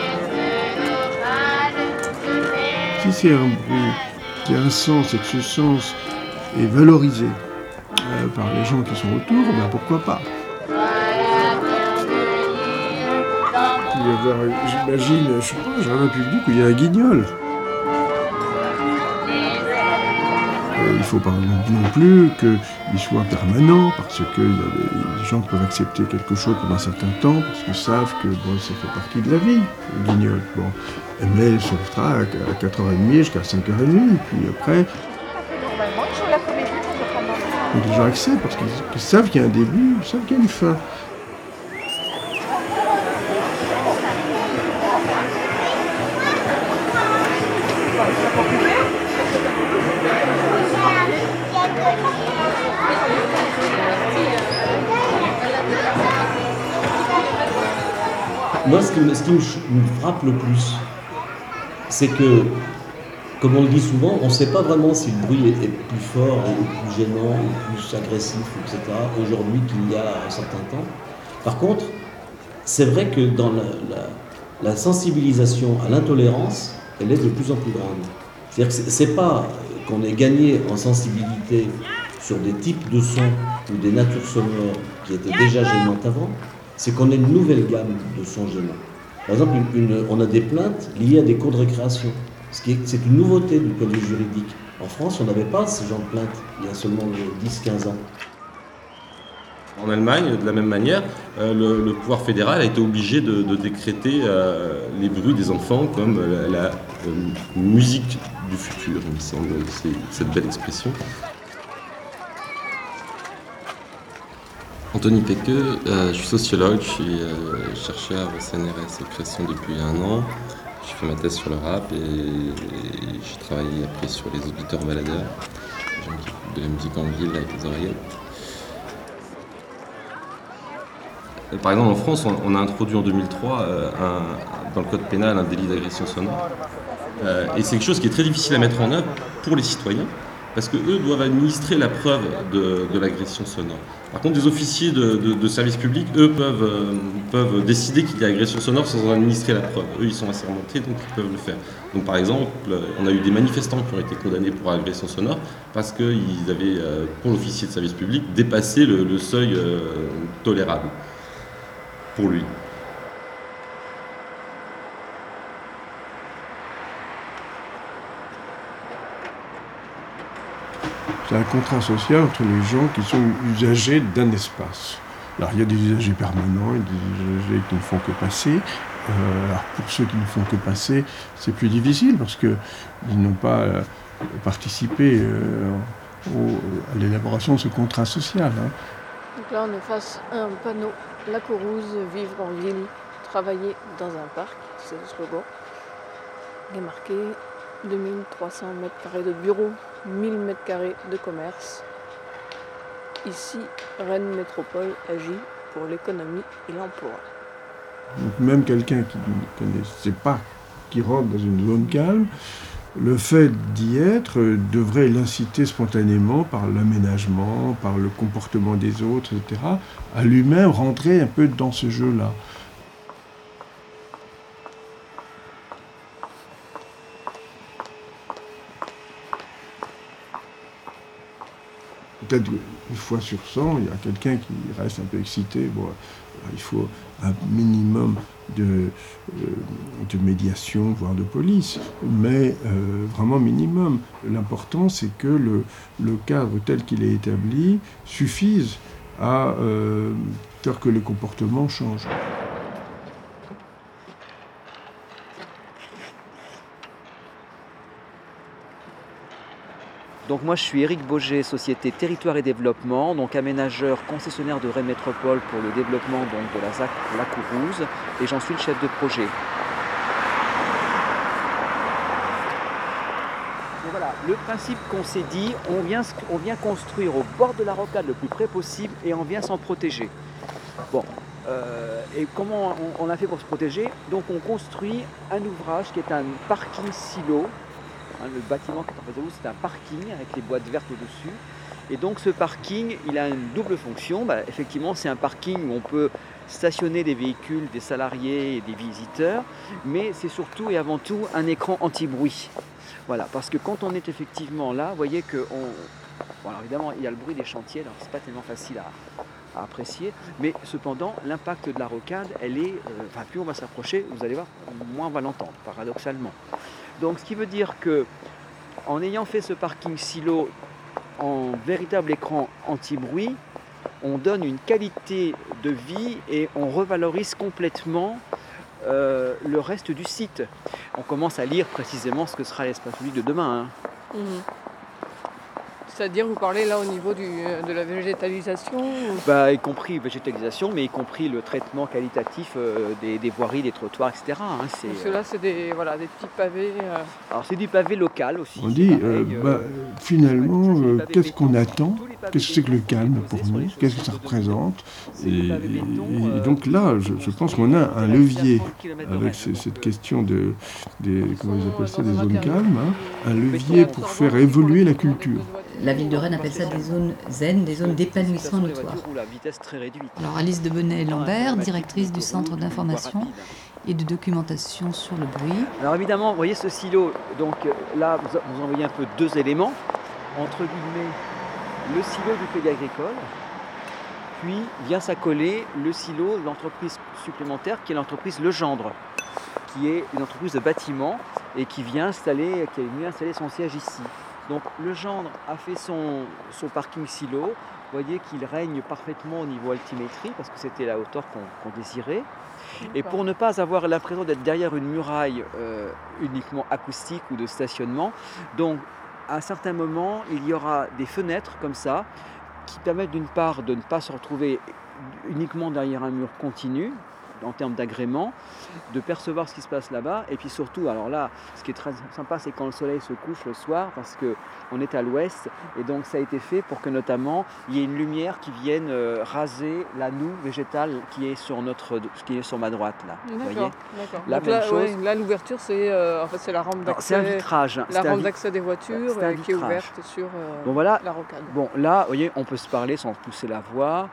si c'est un bruit qui a un sens et que ce sens est valorisé euh, par les gens qui sont autour, ben pourquoi pas. Il y avoir, j'imagine, je sais pas, un jardin public où il y a un guignol. Euh, il faut pas non plus qu'il soit permanent, parce qu'il y a des gens qui peuvent accepter quelque chose pendant un certain temps, parce qu'ils savent que bon, ça fait partie de la vie, le guignol. Bon. Mais il se fera à quatre heures trente jusqu'à cinq heures trente, puis après... Donc les gens acceptent, parce qu'ils savent qu'il y a un début, ils savent qu'il y a une fin. Moi, ce qui, me, ce qui me, me frappe le plus, c'est que, comme on le dit souvent, on ne sait pas vraiment si le bruit est, est plus fort, ou plus gênant, ou plus agressif, et cetera, aujourd'hui qu'il y a un certain temps. Par contre, c'est vrai que dans la, la, la sensibilisation à l'intolérance, elle est de plus en plus grande. C'est-à-dire que ce n'est pas qu'on ait gagné en sensibilité sur des types de sons ou des natures sonores qui étaient déjà gênantes avant, c'est qu'on a une nouvelle gamme de sons gênants. Par exemple, une, une, on a des plaintes liées à des cours de récréation, ce qui est, c'est une nouveauté du point de vue juridique. En France, on n'avait pas ce genre de plaintes il y a seulement dix quinze ans. En Allemagne, de la même manière, euh, le, le pouvoir fédéral a été obligé de, de décréter euh, les bruits des enfants comme la, la euh, musique du futur, il me semble, c'est cette belle expression. Anthony Pecqueux, euh, je suis sociologue, je suis euh, chercheur au C N R S Création depuis un an. J'ai fait ma thèse sur le rap et, et j'ai travaillé après sur les auditeurs baladeurs, les gens qui écoutent de la musique en ville avec les oreillettes. Par exemple, en France, on, on a introduit en deux mille trois euh, un, dans le code pénal un délit d'agression sonore. Euh, et c'est quelque chose qui est très difficile à mettre en œuvre pour les citoyens, parce qu'eux doivent administrer la preuve de, de l'agression sonore. Par contre, des officiers de, de, de service public, eux, peuvent, euh, peuvent décider qu'il y a agression sonore sans en administrer la preuve. Eux, ils sont assermentés, donc ils peuvent le faire. Donc, par exemple, on a eu des manifestants qui ont été condamnés pour agression sonore parce qu'ils avaient, euh, pour l'officier de service public, dépassé le, le seuil euh, tolérable pour lui. C'est un contrat social entre les gens qui sont usagers d'un espace. Alors il y a des usagers permanents et des usagers qui ne font que passer. Euh, alors pour ceux qui ne font que passer, c'est plus difficile parce qu'ils n'ont pas euh, participé euh, au, à l'élaboration de ce contrat social. Hein. Donc là on est face à un panneau, La Courrouze, vivre en ville, travailler dans un parc, c'est le slogan. Il est marqué deux mille trois cents mètres carrés de bureaux, mille mètres carrés de commerce. Ici, Rennes Métropole agit pour l'économie et l'emploi. Donc même quelqu'un qui ne connaissait pas, qui rentre dans une zone calme, le fait d'y être devrait l'inciter spontanément par l'aménagement, par le comportement des autres, et cetera, à lui-même rentrer un peu dans ce jeu-là. Peut-être une fois sur cent, il y a quelqu'un qui reste un peu excité. Bon, il faut un minimum de, euh, de médiation, voire de police, mais euh, vraiment minimum. L'important, c'est que le, le cadre tel qu'il est établi suffise à euh, faire que les comportements changent. Donc moi je suis Éric Boget, société Territoire et Développement, donc aménageur concessionnaire de Rennes Métropole pour le développement donc, de la Z A C La Courrouze, et j'en suis le chef de projet. Donc voilà, le principe qu'on s'est dit, on vient, on vient construire au bord de la rocade le plus près possible et on vient s'en protéger. Bon, euh, et comment on, on a fait pour se protéger? Donc on construit un ouvrage qui est un parking silo. Le bâtiment qui est en face de vous, c'est un parking avec les boîtes vertes au-dessus. Et donc ce parking, il a une double fonction. Bah, effectivement, c'est un parking où on peut stationner des véhicules, des salariés et des visiteurs. Mais c'est surtout et avant tout un écran anti-bruit. Voilà, parce que quand on est effectivement là, vous voyez que on... Bon, alors évidemment, il y a le bruit des chantiers, alors c'est pas tellement facile à, à apprécier. Mais cependant, l'impact de la rocade, elle est... Euh... Enfin, plus on va s'approcher, vous allez voir, moins on va l'entendre, paradoxalement. Donc ce qui veut dire que, en ayant fait ce parking silo en véritable écran anti-bruit, on donne une qualité de vie et on revalorise complètement euh, le reste du site. On commence à lire précisément ce que sera l'espace public de demain. Hein. Mmh. C'est-à-dire, vous parlez là au niveau du, de la végétalisation ou... bah, y compris végétalisation, mais y compris le traitement qualitatif euh, des, des voiries, des trottoirs, et cetera. Hein, c'est, Parce que là, c'est des, voilà, des petits pavés. Euh... Alors, c'est du pavé local aussi. On dit, pareil, euh, bah, finalement, euh, qu'est-ce qu'on attend? Qu'est-ce que c'est que le calme pour nous? Qu'est-ce que ça représente? et, et, et donc là, je, je pense qu'on a un levier avec ces, cette question de, des, comment ils appellent ça, des zones calmes, hein, un levier pour faire évoluer la culture. La ville de Rennes appelle ça des zones zen, des zones d'épanouissement notoire. Alors Alice de Bonnet-Lambert, directrice du Centre d'information et de documentation sur le bruit. Alors évidemment, vous voyez ce silo, donc là vous, vous en voyez un peu deux éléments, entre guillemets le silo du Crédit Agricole, puis vient s'accoler le silo de l'entreprise supplémentaire qui est l'entreprise Legendre, qui est une entreprise de bâtiment et qui vient installer, qui est venue installer son siège ici. Donc Legendre a fait son, son parking silo, vous voyez qu'il règne parfaitement au niveau altimétrie parce que c'était la hauteur qu'on, qu'on désirait. D'accord. Et pour ne pas avoir l'impression d'être derrière une muraille euh, uniquement acoustique ou de stationnement, donc à un certain moment il y aura des fenêtres comme ça qui permettent d'une part de ne pas se retrouver uniquement derrière un mur continu, en termes d'agrément, de percevoir ce qui se passe là-bas, et puis surtout, alors là, ce qui est très sympa, c'est quand le soleil se couche le soir, parce qu'on est à l'ouest, et donc ça a été fait pour que notamment, il y ait une lumière qui vienne euh, raser la noue végétale qui est sur, notre, qui est sur ma droite, là. D'accord, vous voyez d'accord. La donc même là, chose. ouais, là, l'ouverture, c'est, euh, en fait, c'est la rampe d'accès. Alors, c'est un vitrage. La c'est rampe vi... d'accès des voitures euh, qui est ouverte sur euh, bon, voilà. la rocade. Bon, là, vous voyez, on peut se parler sans pousser la voix.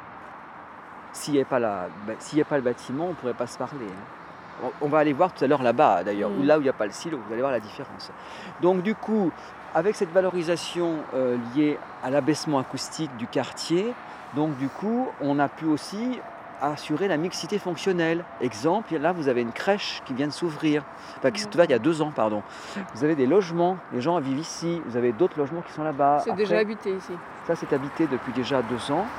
S'il n'y avait pas, la, s'il n'y a pas le bâtiment, on ne pourrait pas se parler. Hein. On, on va aller voir tout à l'heure là-bas, d'ailleurs, mmh. là où il n'y a pas le silo, vous allez voir la différence. Donc du coup, avec cette valorisation euh, liée à l'abaissement acoustique du quartier, donc du coup, on a pu aussi assurer la mixité fonctionnelle. Exemple, là, vous avez une crèche qui vient de s'ouvrir, enfin, qui s'est ouverte il y a deux ans, pardon. Vous avez des logements, les gens vivent ici, vous avez d'autres logements qui sont là-bas. C'est Après, déjà habité ici. Ça, c'est habité depuis déjà deux ans.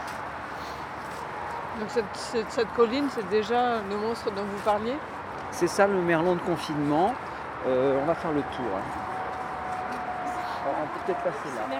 Donc cette, cette, cette colline, c'est déjà le monstre dont vous parliez? C'est ça le merlon de confinement. Euh, on va faire le tour. Hein. Alors, on peut peut-être passer là.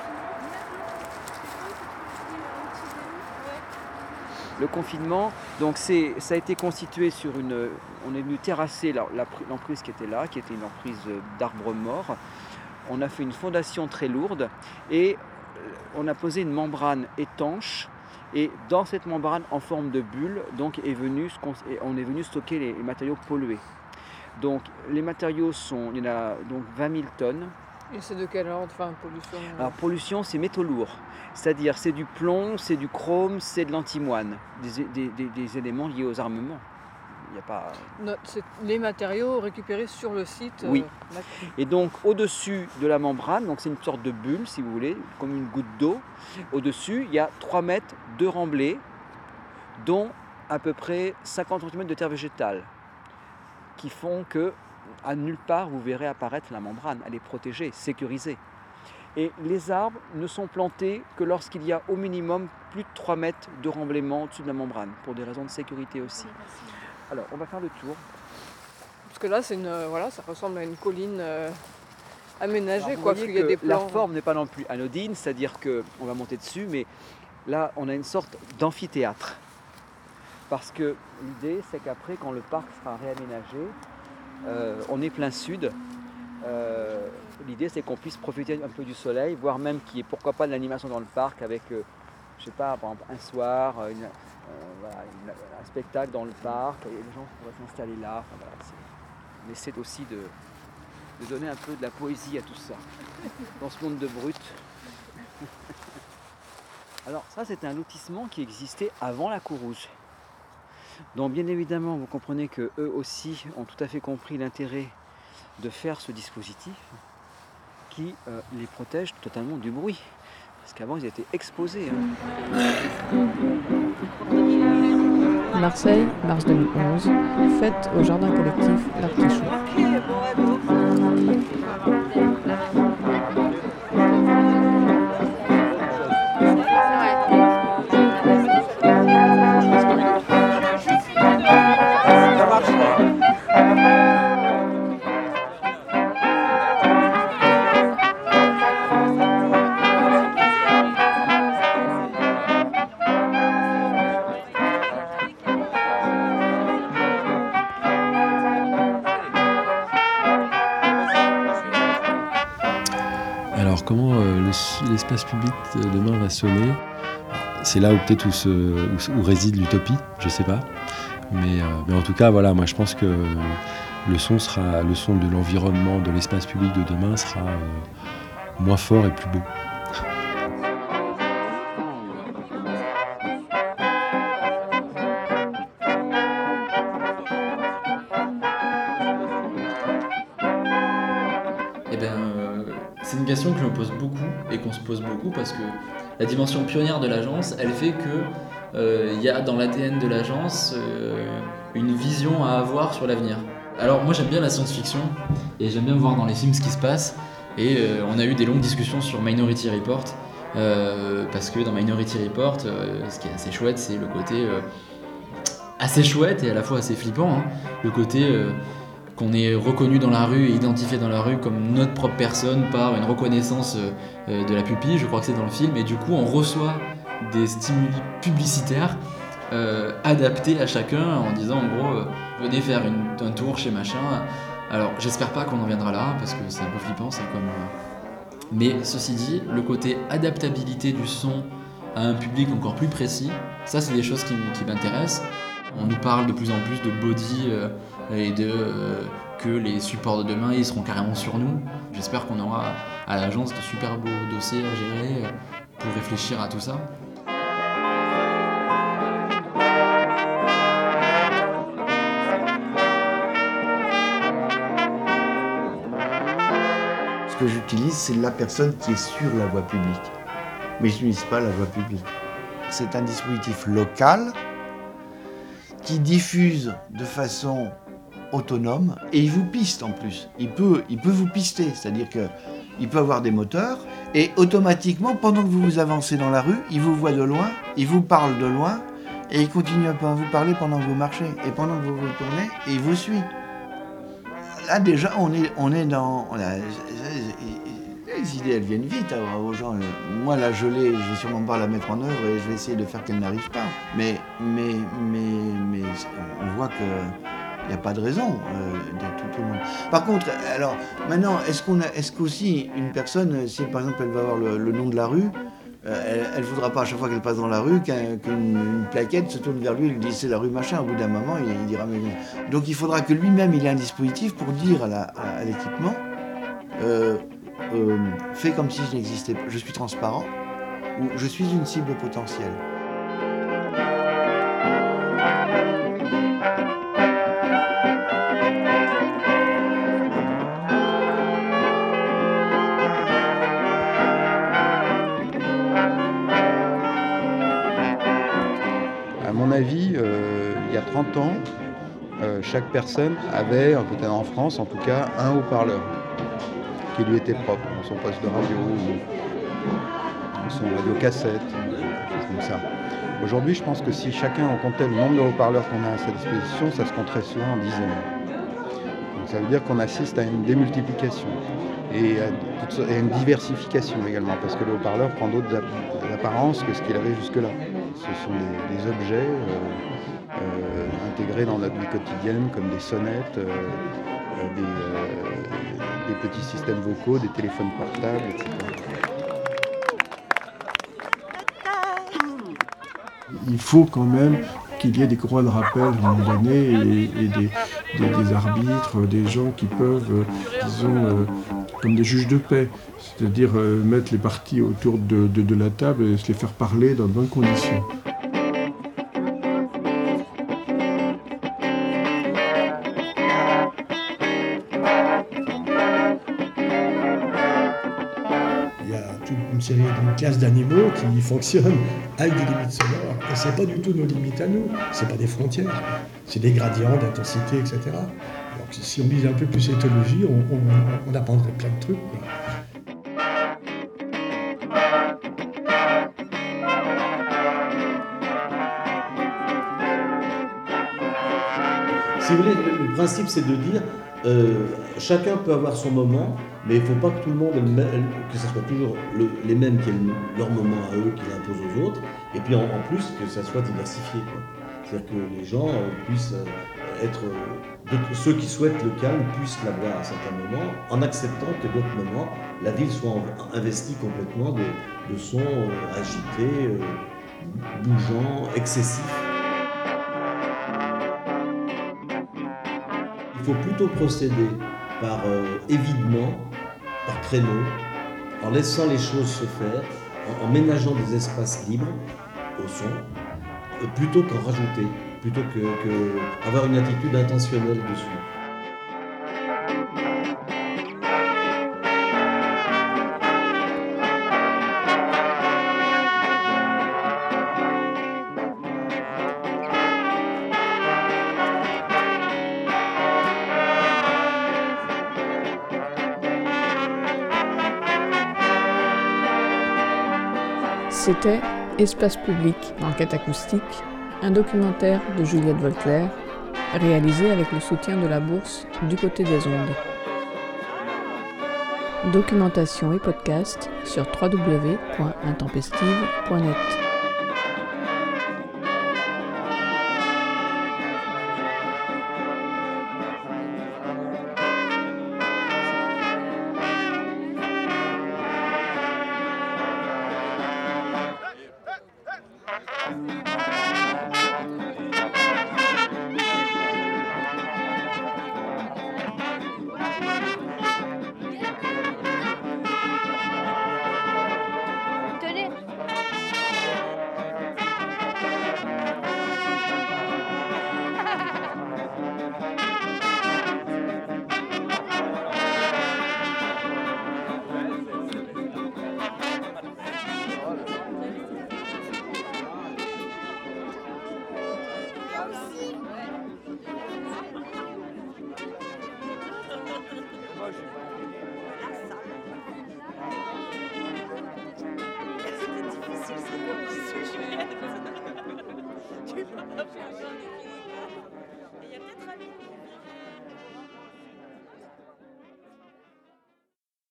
Le confinement, donc c'est, ça a été constitué sur une... On est venu terrasser la, la, l'emprise qui était là, qui était une emprise d'arbres morts. On a fait une fondation très lourde et on a posé une membrane étanche. Et dans cette membrane en forme de bulle, donc est venu, on est venu stocker les matériaux pollués. Donc les matériaux sont, il y en a donc vingt mille tonnes. Et c'est de quel ordre, enfin pollution? Alors pollution, c'est métaux lourds, c'est-à-dire c'est du plomb, c'est du chrome, c'est de l'antimoine, des, des, des, des éléments liés aux armements. Il y a pas... Non, c'est les matériaux récupérés sur le site. Oui. Euh, et donc au-dessus de la membrane, donc c'est une sorte de bulle si vous voulez, comme une goutte d'eau. Au-dessus, il y a trois mètres de remblai, dont à peu près cinquante centimètres de terre végétale, qui font que à nulle part vous verrez apparaître la membrane. Elle est protégée, sécurisée. Et les arbres ne sont plantés que lorsqu'il y a au minimum plus de trois mètres de remblaiement au-dessus de la membrane, pour des raisons de sécurité aussi. Alors, on va faire le tour. Parce que là, c'est une, euh, voilà, ça ressemble à une colline euh, aménagée. Alors, quoi, voyez y a des la plans... forme n'est pas non plus anodine, c'est-à-dire qu'on va monter dessus, mais là, on a une sorte d'amphithéâtre. Parce que l'idée, c'est qu'après, quand le parc sera réaménagé, euh, on est plein sud. Euh, l'idée, c'est qu'on puisse profiter un peu du soleil, voire même qu'il y ait pourquoi pas de l'animation dans le parc avec, euh, je sais pas, par exemple, un soir, une, Euh, voilà, une, un spectacle dans le parc, et les gens pourraient s'installer là. Enfin, voilà, on essaie aussi de, de donner un peu de la poésie à tout ça, dans ce monde de brut. Alors ça, c'était un lotissement qui existait avant la Cour Rouge. Donc bien évidemment, vous comprenez que eux aussi ont tout à fait compris l'intérêt de faire ce dispositif qui euh, les protège totalement du bruit. Parce qu'avant, ils étaient exposés. Hein. Marseille, mars deux mille onze, fête au jardin collectif L'Artichaut. Alors comment euh, le, l'espace public de demain va sonner? C'est là où peut-être où, se, où, où réside l'utopie, je sais pas. Mais, euh, mais en tout cas, voilà, moi je pense que le son sera, le son de l'environnement, de l'espace public de demain sera euh, moins fort et plus beau. Eh bien, euh, c'est une question que je me pose beaucoup et qu'on se pose beaucoup parce que la dimension pionnière de l'agence, elle fait que euh, y a dans l'A D N de l'agence euh, une vision à avoir sur l'avenir. Alors moi j'aime bien la science-fiction et j'aime bien voir dans les films ce qui se passe et euh, on a eu des longues discussions sur Minority Report euh, parce que dans Minority Report, euh, ce qui est assez chouette, c'est le côté euh, assez chouette et à la fois assez flippant, hein, le côté euh, qu'on est reconnu dans la rue et identifié dans la rue comme notre propre personne par une reconnaissance euh, de la pupille, je crois que c'est dans le film, et du coup on reçoit des stimuli publicitaires euh, adaptés à chacun en disant en gros euh, venez faire une, un tour chez machin. Alors j'espère pas qu'on en viendra là parce que c'est un peu flippant ça comme... Euh... Mais ceci dit, le côté adaptabilité du son à un public encore plus précis, ça c'est des choses qui, qui m'intéressent. On nous parle de plus en plus de body euh, et de euh, que les supports de demain ils seront carrément sur nous. J'espère qu'on aura à l'agence de super beaux dossiers à gérer euh, pour réfléchir à tout ça. Ce que j'utilise, c'est la personne qui est sur la voie publique. Mais je n'utilise pas la voie publique. C'est un dispositif local qui diffuse de façon autonome et il vous piste en plus. Il peut, il peut vous pister, c'est-à-dire qu'il peut avoir des moteurs et automatiquement, pendant que vous vous avancez dans la rue, il vous voit de loin, il vous parle de loin et il continue à vous parler pendant que vous marchez et pendant que vous vous tournez et il vous suit. Là déjà, on est, on est dans... On a, les idées, elles viennent vite hein, aux gens. Moi, la gelée, je vais sûrement pas la mettre en œuvre et je vais essayer de faire qu'elle n'arrive pas. Mais, mais, mais, mais on voit qu'il n'y a pas de raison euh, de tout, tout le monde. Par contre, alors, maintenant, est-ce qu'on a, est-ce qu'aussi une personne, si par exemple elle va avoir le, le nom de la rue, euh, elle ne voudra pas à chaque fois qu'elle passe dans la rue qu'un, qu'une une plaquette se tourne vers lui et lui dise c'est la rue machin. Au bout d'un moment, il, il dira mais... Donc il faudra que lui-même il ait un dispositif pour dire à, la, à, à l'équipement euh, euh, fais comme si je n'existais pas, je suis transparent ou je suis une cible potentielle. À mon avis, euh, il y a trente ans, euh, chaque personne avait, peut-être en France en tout cas, un haut-parleur qui lui était propre, dans son poste de radio ou son radio-cassette, comme ça. Aujourd'hui, je pense que si chacun en comptait le nombre de haut-parleurs qu'on a à sa disposition, ça se compterait souvent en dizaines. Donc ça veut dire qu'on assiste à une démultiplication et à, et à une diversification également, parce que le haut-parleur prend d'autres apparences que ce qu'il avait jusque-là. Ce sont des, des objets euh, euh, intégrés dans notre vie quotidienne, comme des sonnettes, euh, des, euh, des petits systèmes vocaux, des téléphones portables, et cetera. Il faut quand même qu'il y ait des courroies de rappel à un moment donné et, et des, des, des arbitres, des gens qui peuvent, euh, disons, euh, comme des juges de paix, c'est-à-dire euh, mettre les parties autour de, de, de la table et se les faire parler dans de bonnes conditions. Il y a toute une série d'une classe d'animaux qui fonctionnent avec des limites sonores. Et c'est pas du tout nos limites à nous, c'est pas des frontières, c'est des gradients d'intensité, et cetera. Alors que si on lisait un peu plus éthologie, on, on, on apprendrait plein de trucs, quoi. Si vous voulez, le principe c'est de dire euh, chacun peut avoir son moment, mais il ne faut pas que tout le monde, que ce soit toujours le, les mêmes qui aient leur moment à eux, qui l'imposent aux autres, et puis en, en plus que ça soit diversifié, quoi. C'est-à-dire que les gens euh, puissent euh, être de ceux qui souhaitent le calme puissent l'avoir à certains moments, en acceptant que d'autres moments, la ville soit investie complètement de, de sons euh, agités, euh, bougeants, excessifs. Il faut plutôt procéder par euh, évidement, par créneau, en laissant les choses se faire, en, en ménageant des espaces libres au son, euh, plutôt qu'en rajouter, plutôt que, que avoir une attitude intentionnelle dessus. C'était Espace public, enquête acoustique, un documentaire de Juliette Volclair, réalisé avec le soutien de la bourse Du côté des ondes. Documentation et podcast sur w w w point intempestive point net. Il y a peut-être un